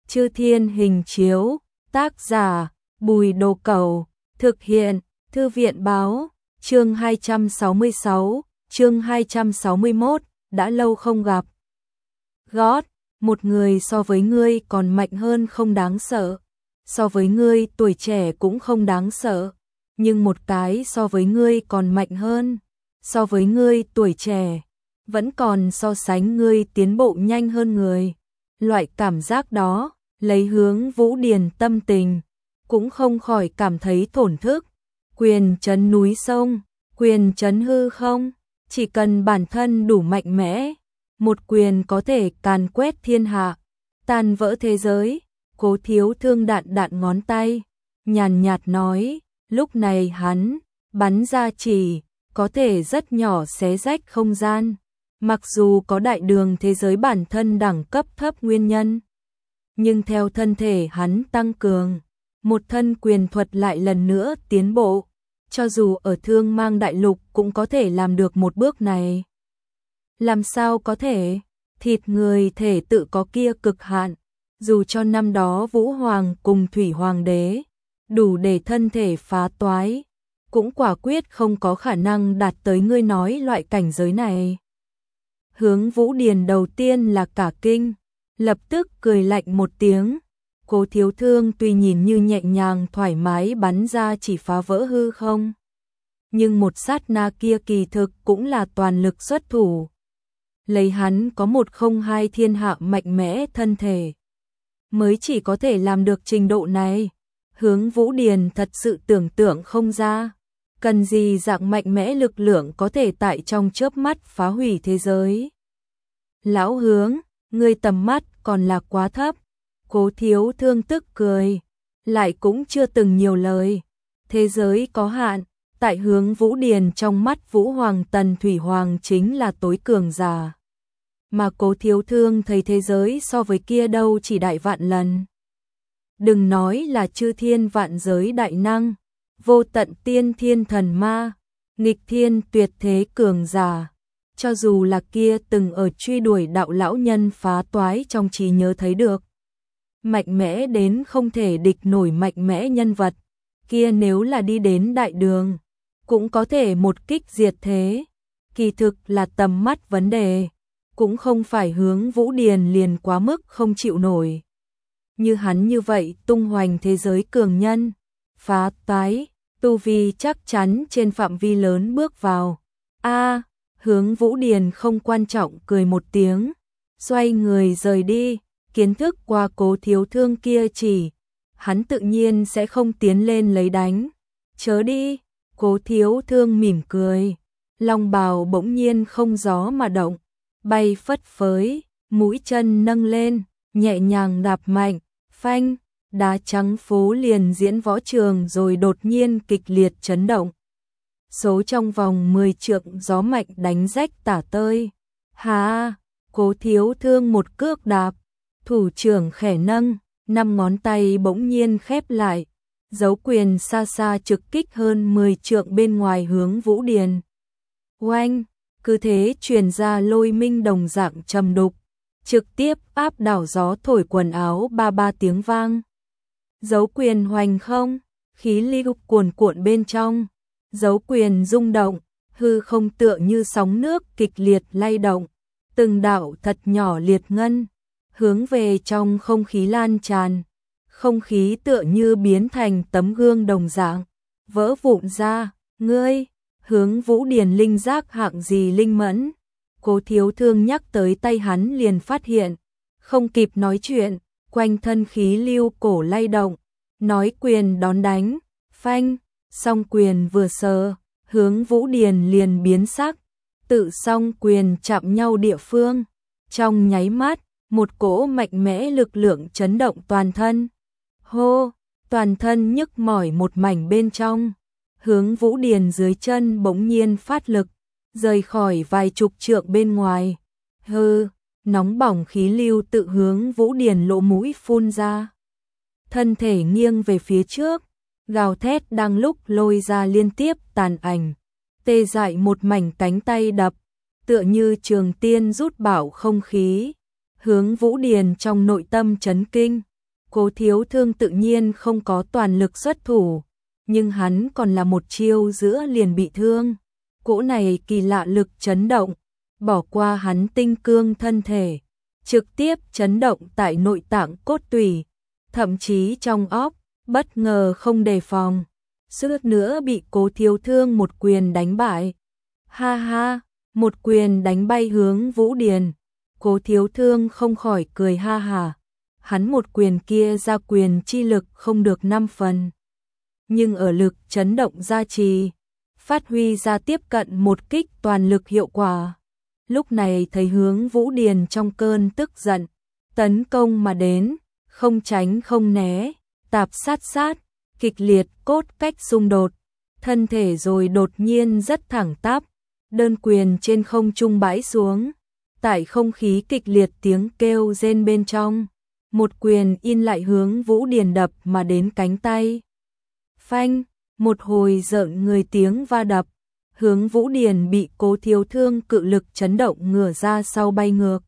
Chư Thiên Hình Chiếu, tác giả, Bùi Đồ Cẩu, thực hiện, Thư viện Báo, chương 266, chương 261, đã lâu không gặp. Gót, một người so với ngươi còn mạnh hơn không đáng sợ, so với ngươi tuổi trẻ cũng không đáng sợ, nhưng một cái so với ngươi còn mạnh hơn, so với ngươi tuổi trẻ, vẫn còn so sánh ngươi tiến bộ nhanh hơn người. Loại cảm giác đó, lấy Hướng Vũ Điền tâm tình, cũng không khỏi cảm thấy thổn thức. Quyền trấn núi sông, quyền trấn hư không, chỉ cần bản thân đủ mạnh mẽ, một quyền có thể càn quét thiên hạ, tan vỡ thế giới. Cố Thiếu Thương đạn đạn ngón tay, nhàn nhạt nói, lúc này hắn bắn ra chỉ có thể rất nhỏ xé rách không gian, mặc dù có đại đường thế giới bản thân đẳng cấp thấp nguyên nhân, nhưng theo thân thể hắn tăng cường, một thân quyền thuật lại lần nữa tiến bộ, cho dù ở Thương Mang đại lục cũng có thể làm được một bước này. Làm sao có thể? Thịt người thể tự có kia cực hạn, dù cho năm đó Vũ Hoàng cùng Thủy Hoàng đế đủ để thân thể phá toái, cũng quả quyết không có khả năng đạt tới ngươi nói loại cảnh giới này. Hướng Vũ Điền đầu tiên là cả kinh, lập tức cười lạnh một tiếng. Cố Thiếu Thương tuy nhìn như nhẹ nhàng thoải mái bắn ra chỉ phá vỡ hư không, nhưng một sát na kia kỳ thực cũng là toàn lực xuất thủ. Lấy hắn có 102 thiên hạ mạnh mẽ thân thể, mới chỉ có thể làm được trình độ này. Hướng Vũ Điền thật sự tưởng tượng không ra, cần gì dạng mạnh mẽ lực lượng có thể tại trong chớp mắt phá hủy thế giới. Lão Hướng, ngươi tầm mắt còn là quá thấp. Cố Thiếu Thương tức cười, lại cũng chưa từng nhiều lời. Thế giới có hạn, tại Hướng Vũ Điền trong mắt Vũ Hoàng Tần Thủy Hoàng chính là tối cường giả. Mà Cố Thiếu Thương thấy thế giới so với kia đâu chỉ đại vạn lần. Đừng nói là chư thiên vạn giới đại năng, vô tận tiên thiên thần ma, nghịch thiên tuyệt thế cường giả. Cho dù là kia từng ở truy đuổi đạo lão nhân phá toái trong trí nhớ thấy được. Mạnh mẽ đến không thể địch nổi mạnh mẽ nhân vật, kia nếu là đi đến đại đường, cũng có thể một kích diệt thế. Kỳ thực là tầm mắt vấn đề, cũng không phải Hướng Vũ Điền liền quá mức không chịu nổi. Như hắn như vậy tung hoành thế giới cường nhân, phá toái, tu vi chắc chắn trên phạm vi lớn bước vào. Hướng Vũ Điền không quan trọng cười một tiếng, xoay người rời đi. Kiến thức qua Cố Thiếu Thương kia chỉ, hắn tự nhiên sẽ không tiến lên lấy đánh. Chớ đi. Cố Thiếu Thương mỉm cười, long bào bỗng nhiên không gió mà động, bay phất phới, mũi chân nâng lên, nhẹ nhàng đạp mạnh, phanh, đá trắng phố liền diễn võ trường rồi đột nhiên kịch liệt chấn động. Số trong vòng 10 trượng gió mạnh đánh rách tả tơi. Cố Thiếu Thương một cước đạp, thủ trưởng khẽ nâng, 5 ngón tay bỗng nhiên khép lại, dấu quyền xa xa trực kích hơn 10 trượng bên ngoài Hướng Vũ Điền. Oanh, cứ thế truyền ra lôi minh đồng dạng trầm đục, trực tiếp áp đảo gió thổi quần áo ba tiếng vang. Dấu quyền hoành không, khí lưu cuồn cuộn bên trong, dấu quyền rung động, hư không tựa như sóng nước kịch liệt lay động, từng đạo thật nhỏ liệt ngân hướng về trong không khí lan tràn, không khí tựa như biến thành tấm gương đồng dạng, vỡ vụn ra. Ngươi, Hướng Vũ Điền linh giác hạng gì linh mẫn? Cố Thiếu Thương nhắc tới tay hắn liền phát hiện, không kịp nói chuyện, quanh thân khí lưu cổ lay động, nói quyền đón đánh, phanh, song quyền vừa sờ, Hướng Vũ Điền liền biến sắc, tự song quyền chạm nhau địa phương, trong nháy mắt, một cỗ mạnh mẽ lực lượng chấn động toàn thân. Hô, toàn thân nhức mỏi một mảnh bên trong. Hướng Vũ Điền dưới chân bỗng nhiên phát lực, rời khỏi vài chục trượng bên ngoài. Nóng bỏng khí lưu tự Hướng Vũ Điền lỗ mũi phun ra. Thân thể nghiêng về phía trước, gào thét đang lúc lôi ra liên tiếp tàn ảnh. Tê dại một mảnh cánh tay đập, tựa như trường tiên rút bảo không khí. Hướng Vũ Điền trong nội tâm chấn kinh, Cố Thiếu Thương tự nhiên không có toàn lực xuất thủ, nhưng hắn còn là một chiêu giữa liền bị thương. Cỗ này kỳ lạ lực chấn động, bỏ qua hắn tinh cương thân thể, trực tiếp chấn động tại nội tạng cốt tủy, thậm chí trong óc, bất ngờ không đề phòng, suýt nữa bị Cố Thiếu Thương một quyền đánh bại. Ha ha, một quyền đánh bay Hướng Vũ Điền, Cố Thiếu Thương không khỏi cười ha hả. Hắn một quyền kia ra quyền chi lực không được 5 phần, nhưng ở lực chấn động gia trì, phát huy ra tiếp cận một kích toàn lực hiệu quả. Lúc này thấy Hướng Vũ Điền trong cơn tức giận, tấn công mà đến, không tránh không né, tạp sát, kịch liệt cốt cách xung đột, thân thể rồi đột nhiên rất thẳng tắp, đơn quyền trên không trung bãi xuống, tại không khí kịch liệt tiếng kêu rên bên trong, một quyền in lại Hướng Vũ Điền đập mà đến cánh tay. Phanh, một hồi rợn người tiếng va đập, Hướng Vũ Điền bị Cố Thiếu Thương cự lực chấn động ngửa ra sau bay ngược.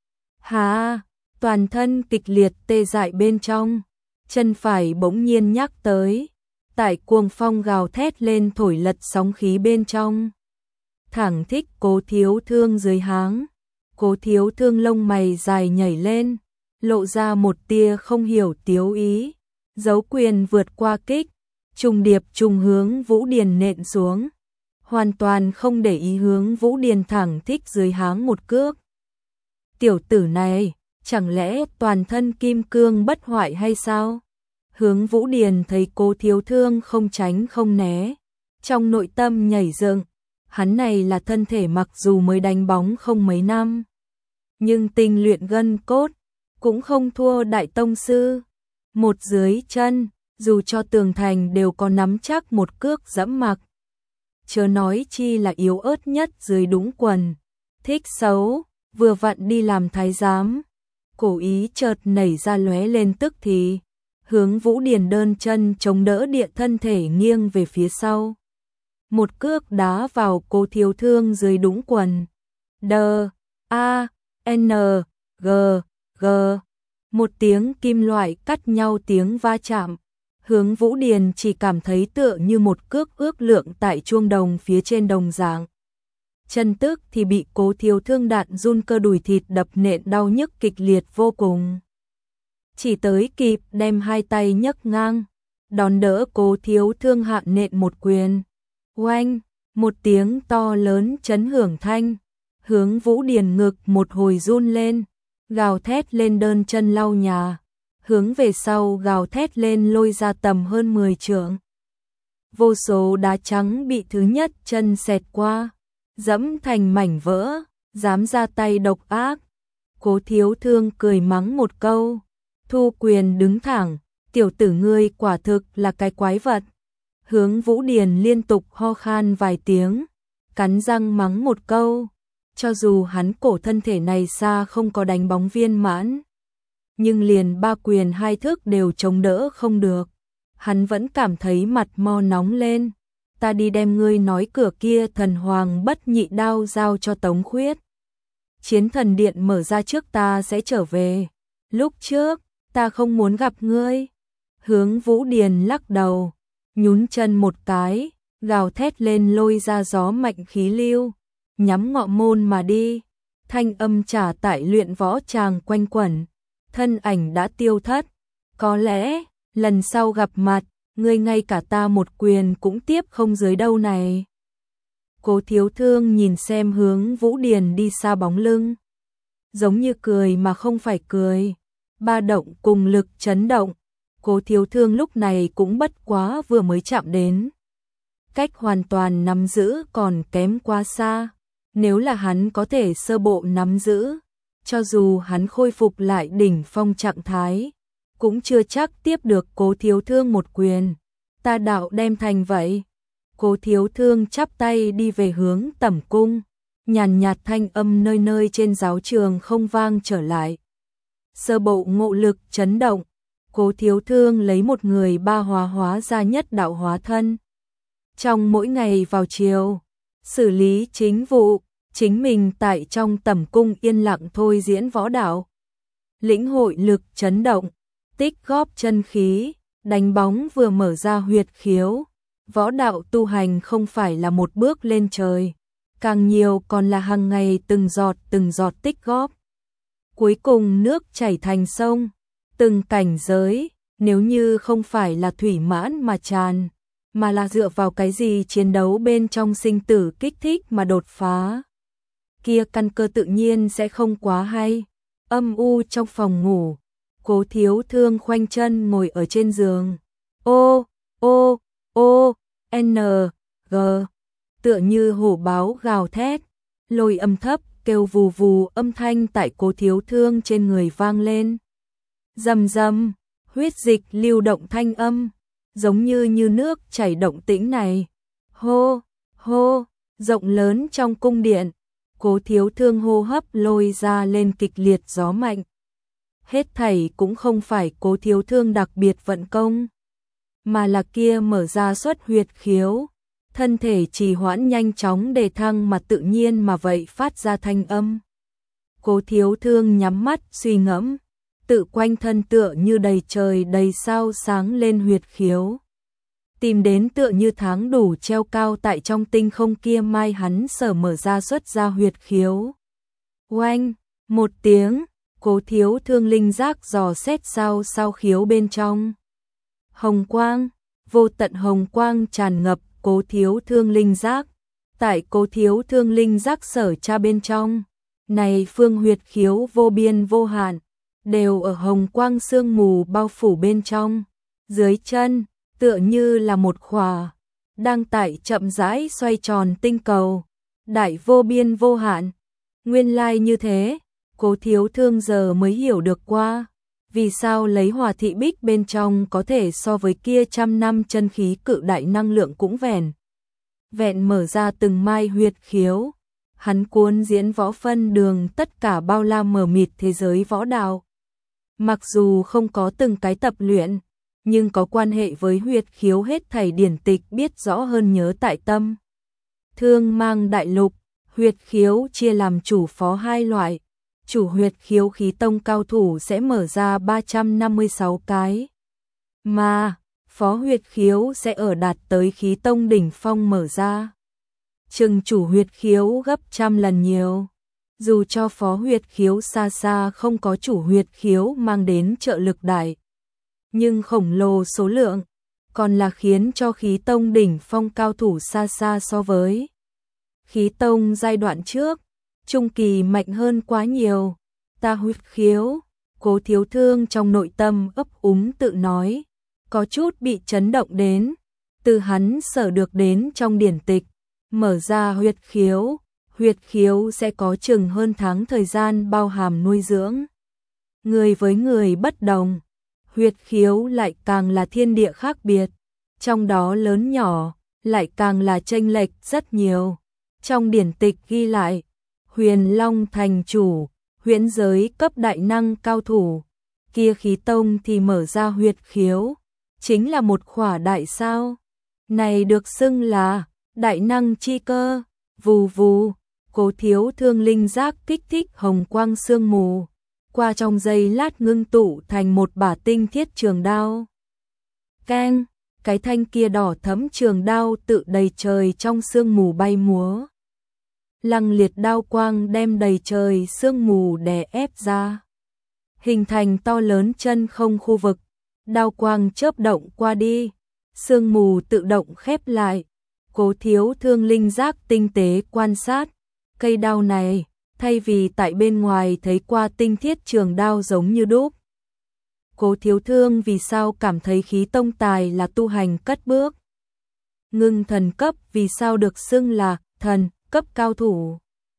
Hà, toàn thân kịch liệt tê dại bên trong, chân phải bỗng nhiên nhắc tới, tại cuồng phong gào thét lên thổi lật sóng khí bên trong. Thẳng thích Cố Thiếu Thương dưới háng, Cố Thiếu Thương lông mày dài nhảy lên, lộ ra một tia không hiểu tiếu ý, giấu quyền vượt qua kích, trùng điệp trùng Hướng Vũ Điền nện xuống, hoàn toàn không để ý Hướng Vũ Điền thẳng thích dưới háng một cước. Tiểu tử này, chẳng lẽ toàn thân kim cương bất hoại hay sao? Hướng Vũ Điền thấy Cố Thiếu Thương không tránh không né, trong nội tâm nhảy dựng, hắn này là thân thể mặc dù mới đánh bóng không mấy năm, nhưng tinh luyện gân cốt, cũng không thua đại tông sư. Một dưới chân, dù cho tường thành đều có nắm chắc một cước dẫm mặc. Chớ nói chi là yếu ớt nhất dưới đũng quần. Thích xấu, vừa vặn đi làm thái giám. Cổ ý chợt nảy ra lóe lên tức thì. Hướng Vũ Điền đơn chân chống đỡ địa thân thể nghiêng về phía sau. Một cước đá vào Cố Thiếu Thương dưới đũng quần. Đờ, A, N, G, G. Một tiếng kim loại cắt nhau tiếng va chạm. Hướng Vũ Điền chỉ cảm thấy tựa như một cước ước lượng tại chuông đồng phía trên đồng dạng. Chân tức thì bị Cố Thiếu Thương đạn run cơ đùi thịt đập nện đau nhức kịch liệt vô cùng. Chỉ tới kịp đem hai tay nhấc ngang, đón đỡ Cố Thiếu Thương hạ nện một quyền. Oanh, một tiếng to lớn chấn hưởng thanh. Hướng Vũ Điền ngực một hồi run lên, gào thét lên đơn chân lau nhà, hướng về sau gào thét lên lôi ra tầm hơn 10 trượng. Vô số đá trắng bị thứ nhất chân xẹt qua, dẫm thành mảnh vỡ, dám ra tay độc ác. Cố Thiếu Thương cười mắng một câu, thu quyền đứng thẳng, tiểu tử ngươi quả thực là cái quái vật. Hướng Vũ Điền liên tục ho khan vài tiếng, cắn răng mắng một câu. Cho dù hắn cổ thân thể này xa không có đánh bóng viên mãn, nhưng liền 3 quyền 2 thức đều chống đỡ không được. Hắn vẫn cảm thấy mặt mo nóng lên. Ta đi đem ngươi nói cửa kia thần hoàng bất nhị đao giao cho Tống Khuyết. Chiến thần điện mở ra trước ta sẽ trở về. Lúc trước, ta không muốn gặp ngươi. Hướng Vũ Điền lắc đầu, nhún chân một cái, gào thét lên lôi ra gió mạnh khí lưu, nhắm ngọ môn mà đi. Thanh âm trả tại luyện võ tràng quanh quẩn, thân ảnh đã tiêu thất. Có lẽ, lần sau gặp mặt, ngươi ngay cả ta một quyền cũng tiếp không dưới đâu này. Cố Thiếu Thương nhìn xem Hướng Vũ Điền đi xa bóng lưng, giống như cười mà không phải cười, ba động cùng lực chấn động. Cố Thiếu Thương lúc này cũng bất quá vừa mới chạm đến, cách hoàn toàn nắm giữ còn kém quá xa. Nếu là hắn có thể sơ bộ nắm giữ, cho dù hắn khôi phục lại đỉnh phong trạng thái, cũng chưa chắc tiếp được Cố Thiếu Thương một quyền. Ta đạo đem thành vậy. Cố Thiếu Thương chắp tay đi về hướng Tẩm cung, nhàn nhạt thanh âm nơi nơi trên giáo trường không vang trở lại. Sơ bộ ngộ lực chấn động, Cố Thiếu Thương lấy một người ba hóa ra nhất đạo hóa thân. Trong mỗi ngày vào chiều, xử lý chính vụ, chính mình tại trong Tẩm cung yên lặng thôi diễn võ đạo. Lĩnh hội lực chấn động, tích góp chân khí, đánh bóng vừa mở ra huyệt khiếu. Võ đạo tu hành không phải là một bước lên trời, càng nhiều còn là hàng ngày từng giọt tích góp. Cuối cùng nước chảy thành sông, từng cảnh giới, nếu như không phải là thủy mãn mà tràn, mà là dựa vào cái gì chiến đấu bên trong sinh tử kích thích mà đột phá. Kia căn cơ tự nhiên sẽ không quá hay. Âm u trong phòng ngủ, Cố Thiếu Thương khoanh chân ngồi ở trên giường. Ô, ô, ô, n, g, tựa như hổ báo gào thét, lôi âm thấp, kêu vù vù âm thanh tại Cố Thiếu Thương trên người vang lên. Rầm rầm, huyết dịch lưu động thanh âm, giống như nước chảy động tĩnh này. Hô, hô, rộng lớn trong cung điện, Cố Thiếu Thương hô hấp lôi ra lên kịch liệt gió mạnh. Hết thảy cũng không phải Cố Thiếu Thương đặc biệt vận công, mà là kia mở ra xuất huyệt khiếu, thân thể trì hoãn nhanh chóng đề thăng mà tự nhiên mà vậy phát ra thanh âm. Cố Thiếu Thương nhắm mắt suy ngẫm, tự quanh thân tựa như đầy trời đầy sao sáng lên huyệt khiếu. Tìm đến tựa như tháng đủ treo cao tại trong tinh không kia mai hắn sở mở ra xuất ra huyệt khiếu. Oanh, một tiếng, Cố Thiếu Thương linh giác dò xét sao khiếu bên trong. Hồng quang, vô tận hồng quang tràn ngập Cố Thiếu Thương linh giác. Tại Cố Thiếu Thương linh giác sở tra bên trong, này phương huyệt khiếu vô biên vô hạn, đều ở hồng quang sương mù bao phủ bên trong. Dưới chân, tựa như là một khỏa đang tại chậm rãi xoay tròn tinh cầu, đại vô biên vô hạn. Nguyên lai như thế, Cố Thiếu Thương giờ mới hiểu được qua, vì sao lấy Hỏa Thị Bích bên trong có thể so với kia trăm năm chân khí cự đại năng lượng cũng vẹn mở ra từng mai huyệt khiếu. Hắn cuốn diễn võ phân đường tất cả bao la mờ mịt thế giới võ đạo. Mặc dù không có từng cái tập luyện, nhưng có quan hệ với huyệt khiếu hết thảy điển tịch biết rõ hơn nhớ tại tâm. Thương Mang Đại Lục, huyệt khiếu chia làm chủ phó hai loại. Chủ huyệt khiếu khí tông cao thủ sẽ mở ra 356 cái, mà phó huyệt khiếu sẽ ở đạt tới khí tông đỉnh phong mở ra chừng chủ huyệt khiếu gấp trăm lần nhiều. Dù cho phó huyệt khiếu xa xa không có chủ huyệt khiếu mang đến trợ lực đại, nhưng khổng lồ số lượng còn là khiến cho khí tông đỉnh phong cao thủ xa xa so với khí tông giai đoạn trước, trung kỳ mạnh hơn quá nhiều. Ta huyệt khiếu, Cố Thiếu Thương trong nội tâm ấp úng tự nói, có chút bị chấn động đến, từ hắn sở được đến trong điển tịch, mở ra huyệt khiếu sẽ có chừng hơn tháng thời gian bao hàm nuôi dưỡng. Người với người bất đồng, huyệt khiếu lại càng là thiên địa khác biệt, trong đó lớn nhỏ lại càng là chênh lệch rất nhiều. Trong điển tịch ghi lại, Huyền Long thành chủ, huyễn giới cấp đại năng cao thủ, kia khí tông thì mở ra huyệt khiếu, chính là một khỏa đại sao. Này được xưng là đại năng chi cơ. Vù vù, Cố Thiếu Thương linh giác kích thích hồng quang sương mù, qua trong giây lát ngưng tụ thành một bả tinh thiết trường đao. Keng, cái thanh kia đỏ thẫm trường đao tự đầy trời trong sương mù bay múa. Lăng liệt đao quang đem đầy trời sương mù đè ép ra, hình thành to lớn chân không khu vực. Đao quang chớp động qua đi, sương mù tự động khép lại. Cố Thiếu Thương linh giác tinh tế quan sát, cây đao này, thay vì tại bên ngoài thấy qua tinh thiết trường đao giống như đúc. Cố Thiếu Thương vì sao cảm thấy khí tông tài là tu hành cất bước ngưng thần cấp, vì sao được xưng là thần cấp cao thủ.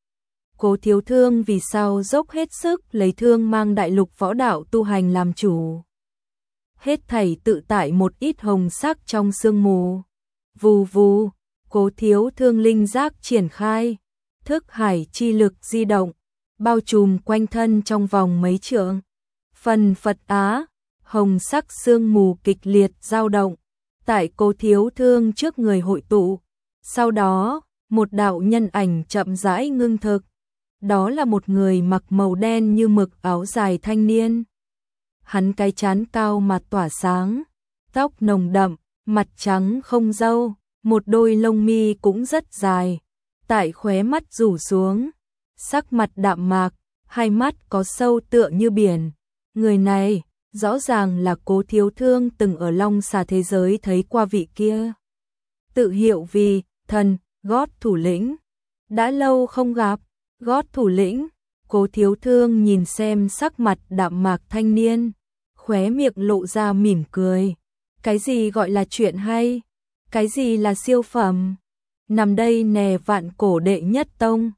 Cố Thiếu Thương vì sao dốc hết sức lấy Thương Mang Đại Lục võ đạo tu hành làm chủ. Hết thảy tự tại một ít hồng sắc trong sương mù. Vù vù, Cố Thiếu Thương linh giác triển khai, thức hải chi lực di động, bao trùm quanh thân trong vòng mấy trượng. Phần Phật Á, hồng sắc sương mù kịch liệt dao động, tại Cố Thiếu Thương trước người hội tụ. Sau đó, một đạo nhân ảnh chậm rãi ngưng thực. Đó là một người mặc màu đen như mực áo dài thanh niên. hắn cái trán cao mặt tỏa sáng, tóc nồng đậm, mặt trắng không râu, một đôi lông mi cũng rất dài, tại khóe mắt rủ xuống, sắc mặt đạm mạc, hai mắt có sâu tựa như biển. Người này, rõ ràng là Cố Thiếu Thương từng ở Long Xà thế giới thấy qua vị kia. Tự hiệu vì thần, Gót thủ lĩnh. Đã lâu không gặp, Gót thủ lĩnh. Cố Thiếu Thương nhìn xem sắc mặt đạm mạc thanh niên, khóe miệng lộ ra mỉm cười. Cái gì gọi là chuyện hay? Cái gì là siêu phẩm? Nằm đây nè Vạn Cổ đệ nhất tông,